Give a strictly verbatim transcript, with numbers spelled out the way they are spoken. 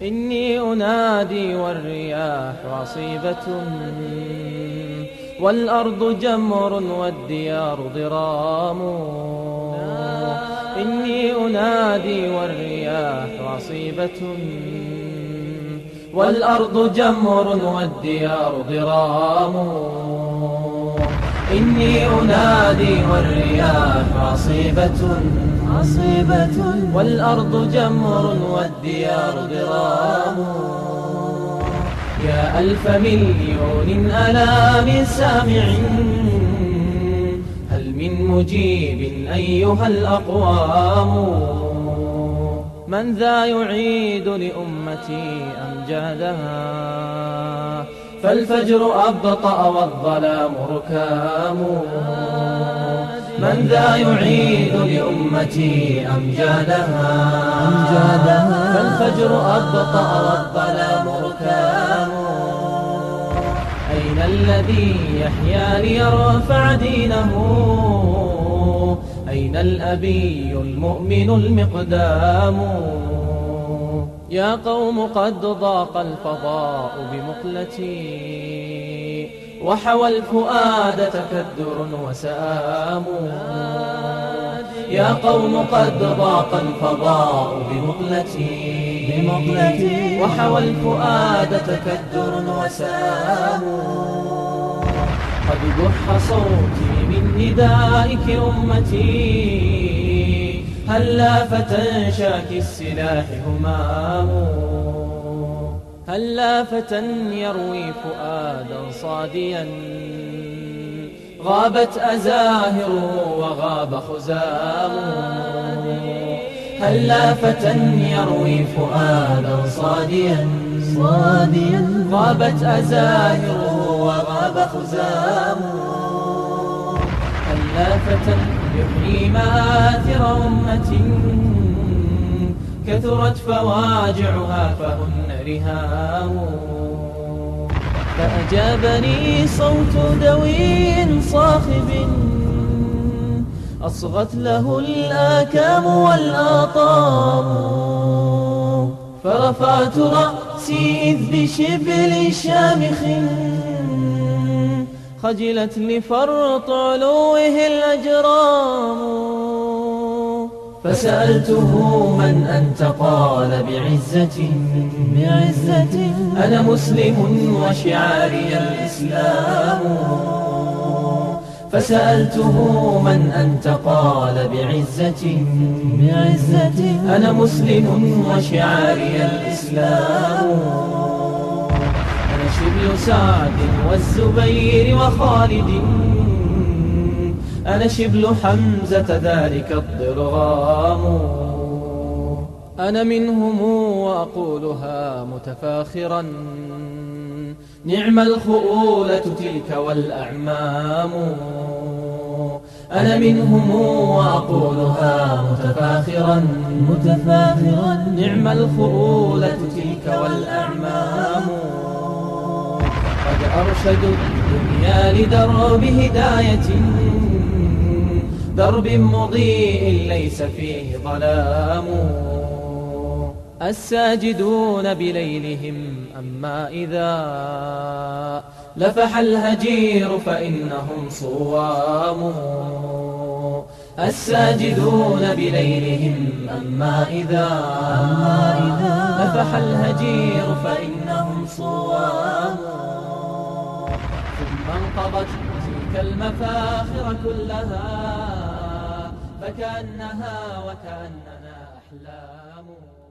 إني أنادي والرياح عصيبة، والأرض جمر والديار ضرام. إني أنادي والرياح عصيبة، والأرض جمر والديار ضرام. إني أنادي والرياح عصيبة عصيبة، والأرض جمر والديار ضرام. يا ألف مليون ألا من سامع، هل من مجيب أيها الأقوام؟ من ذا يعيد لأمتي أمجادها؟ فالفجر أبطأ والظلام ركام. من ذا يعيد لأمتي أمجادها؟ فالفجر أبطأ والظلام ركام. أين الذي يحيا ليرفع دينه؟ أين الأبي المؤمن المقدام؟ يا قوم قد ضاق الفضاء بمقلتي، وحوى الفؤاد تكدر وسآم. يا قوم قد ضاق الفضاء بمقلتي، وحوى الفؤاد تكدر وسآم. قد بح صوتي من ندائك أمتي، هلا فتى شاكي السلاح همام. هلا فتى يروي فؤادا صاديا، غابت أزاهره وغاب خزام. هلا فتى يروي فؤادا صاديا، غابت أزاهره وغاب خزام. هلا فتى يحيي مآثر أمة، كثرت فواجعها فهن رهام. فأجابني صوت دوي صاخب، أصغت له الآكام والآطام. فرفعت رأسي إذ بشبل شامخ، خجلت لفرط علوه الأجرام. فسألته من أنت؟ قال بعزة أنا مسلم وشعاري الإسلام. فسألته من أنت؟ قال بعزة أنا مسلم وشعاري الإسلام. أنا شبل سعد والزبير وخالد، أنا شبل حمزة ذلك الضرغام. أنا منهم وأقولها متفاخرا، نعم الخؤولة تلك والأعمام. أنا منهم وأقولها متفاخرا، نعم الخؤولة تلك والأعمام. قد أرشدوا الدنيا لدرب هداية، درب مضيء ليس فيه ظلام. الساجدون بليلهم أما إذا لفح الهجير فإنهم صوام. الساجدون بليلهم أما إذا لفح الهجير فإنهم صوام. ثم انقضت تلك المفاخر كلها، فكأنها وكأننا أحلام.